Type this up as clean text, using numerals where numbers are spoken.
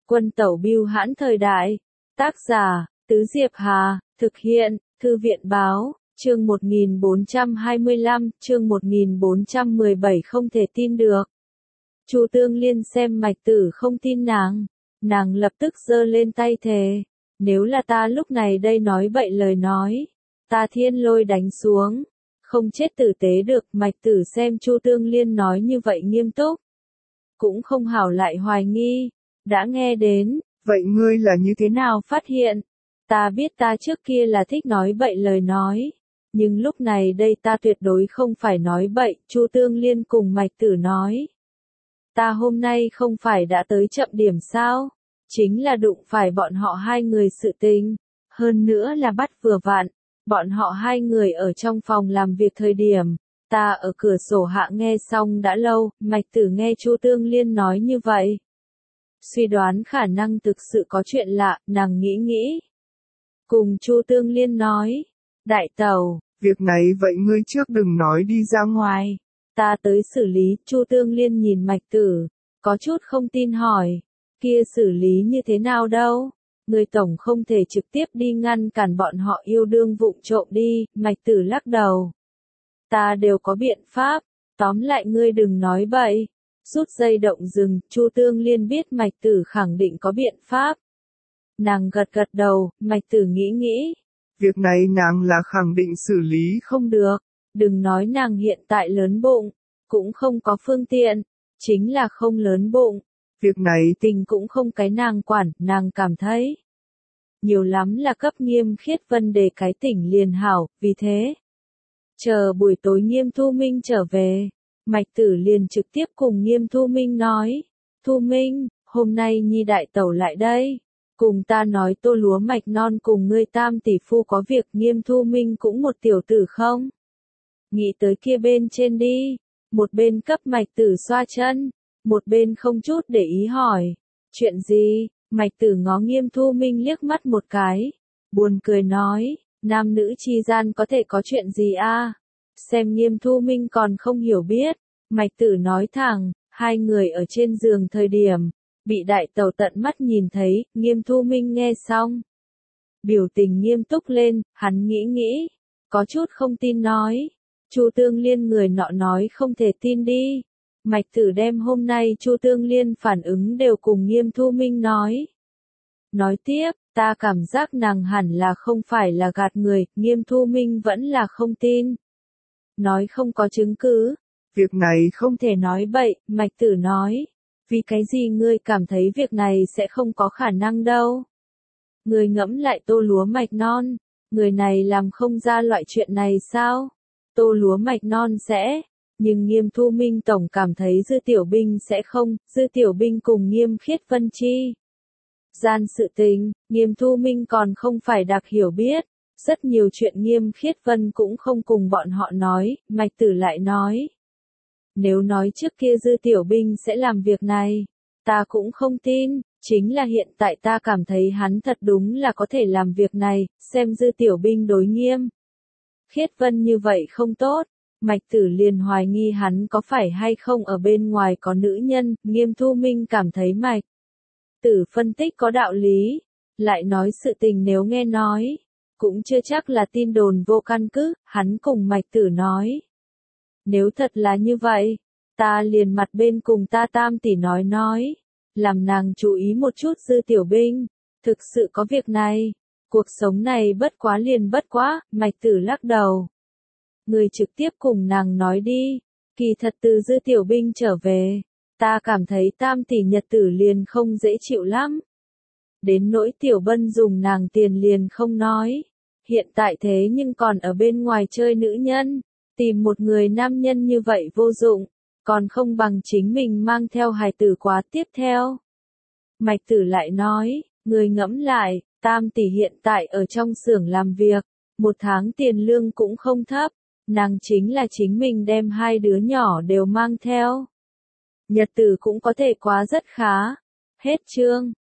Quân tẩu bưu hãn thời đại. Tác giả, Tứ Diệp Hà, thực hiện, Thư viện báo, chương 1425, chương 1417 không thể tin được. Chu Tương Liên xem Mạch Tử không tin nàng lập tức giơ lên tay thề, nếu là ta lúc này đây nói bậy lời nói, ta thiên lôi đánh xuống, không chết tử tế được. Mạch Tử xem Chu Tương Liên nói như vậy nghiêm túc, cũng không hảo lại hoài nghi, đã nghe đến, vậy ngươi là như thế nào phát hiện? Ta biết ta trước kia là thích nói bậy lời nói, nhưng lúc này đây ta tuyệt đối không phải nói bậy. Chu Tương Liên cùng Mạch Tử nói, ta hôm nay không phải đã tới chậm điểm sao? Chính là đụng phải bọn họ hai người sự tình, hơn nữa là bắt vừa vặn, bọn họ hai người ở trong phòng làm việc thời điểm, ta ở cửa sổ hạ nghe xong đã lâu. Mạch Tử nghe Chu Tương Liên nói như vậy, suy đoán khả năng thực sự có chuyện lạ, nàng nghĩ. Cùng Chu Tương Liên nói, đại tẩu, việc này vậy ngươi trước đừng nói đi ra ngoài, ta tới xử lý. Chu Tương Liên nhìn Mạch Tử, có chút không tin hỏi, kia xử lý như thế nào đâu? Ngươi tổng không thể trực tiếp đi ngăn cản bọn họ yêu đương vụng trộm đi. Mạch Tử lắc đầu, ta đều có biện pháp, tóm lại ngươi đừng nói bậy. Rút dây động rừng. Chu Tương Liên biết Mạch Tử khẳng định có biện pháp, nàng gật đầu. Mạch Tử nghĩ, việc này nàng là khẳng định xử lý không được, đừng nói nàng hiện tại lớn bụng, cũng không có phương tiện, chính là không lớn bụng, việc này tình cũng không cái nàng quản. Nàng cảm thấy, nhiều lắm là cấp Nghiêm Khiết Vân đề cái tỉnh liền hảo. Vì thế, chờ buổi tối Nghiêm Thu Minh trở về, Mạch Tử liền trực tiếp cùng Nghiêm Thu Minh nói, Thu Minh, hôm nay Nhi đại tẩu lại đây, cùng ta nói tô lúa mạch non cùng ngươi tam tỷ phu có việc. Nghiêm Thu Minh cũng một tiểu tử không nghĩ tới kia bên trên đi, một bên cấp Mạch Tử xoa chân, một bên không chút để ý hỏi, chuyện gì? Mạch Tử ngó Nghiêm Thu Minh liếc mắt một cái, buồn cười nói, nam nữ chi gian có thể có chuyện gì a? Xem Nghiêm Thu Minh còn không hiểu biết, Mạch Tử nói thẳng, hai người ở trên giường thời điểm, bị đại tẩu tận mắt nhìn thấy. Nghiêm Thu Minh nghe xong, biểu tình nghiêm túc lên, hắn nghĩ, có chút không tin nói, Chu Tương Liên người nọ nói không thể tin đi. Mạch Tử đem hôm nay Chu Tương Liên phản ứng đều cùng Nghiêm Thu Minh nói tiếp, ta cảm giác nàng hẳn là không phải là gạt người. Nghiêm Thu Minh vẫn là không tin, nói không có chứng cứ, việc này không thể nói bậy. Mạch Tử nói, vì cái gì ngươi cảm thấy việc này sẽ không có khả năng đâu? Ngươi ngẫm lại tô lúa mạch non, người này làm không ra loại chuyện này sao? Tô lúa mạch non sẽ, nhưng Nghiêm Thu Minh tổng cảm thấy Dư Tiểu Binh sẽ không. Dư Tiểu Binh cùng Nghiêm Khiết Vân chi gian sự tình, Nghiêm Thu Minh còn không phải đặc hiểu biết, rất nhiều chuyện Nghiêm Khiết Vân cũng không cùng bọn họ nói. Mạch Tử lại nói, nếu nói trước kia Dư Tiểu Binh sẽ làm việc này, ta cũng không tin, chính là hiện tại ta cảm thấy hắn thật đúng là có thể làm việc này. Xem Dư Tiểu Binh đối Nghiêm Khiết Vân như vậy không tốt, Mạch Tử liền hoài nghi hắn có phải hay không ở bên ngoài có nữ nhân. Nghiêm Thu Minh cảm thấy Mạch Tử phân tích có đạo lý, lại nói sự tình nếu nghe nói, cũng chưa chắc là tin đồn vô căn cứ. Hắn cùng Mạch Tử nói, nếu thật là như vậy, ta liền mặt bên cùng ta tam tỷ nói, làm nàng chú ý một chút Dư Tiểu Binh, thực sự có việc này, cuộc sống này bất quá liền bất quá. Mạch Tử lắc đầu, người trực tiếp cùng nàng nói đi, kỳ thật từ Dư Tiểu Binh trở về, ta cảm thấy tam tỷ nhật tử liền không dễ chịu lắm. Đến nỗi Tiểu Bân dùng nàng tiền liền không nói, hiện tại thế nhưng còn ở bên ngoài chơi nữ nhân, tìm một người nam nhân như vậy vô dụng, còn không bằng chính mình mang theo hài tử quá. Tiếp theo, Mạch Tử lại nói, người ngẫm lại, tam tỷ hiện tại ở trong xưởng làm việc, một tháng tiền lương cũng không thấp, nàng chính là chính mình đem hai đứa nhỏ đều mang theo, nhật tử cũng có thể quá rất khá. Hết chương.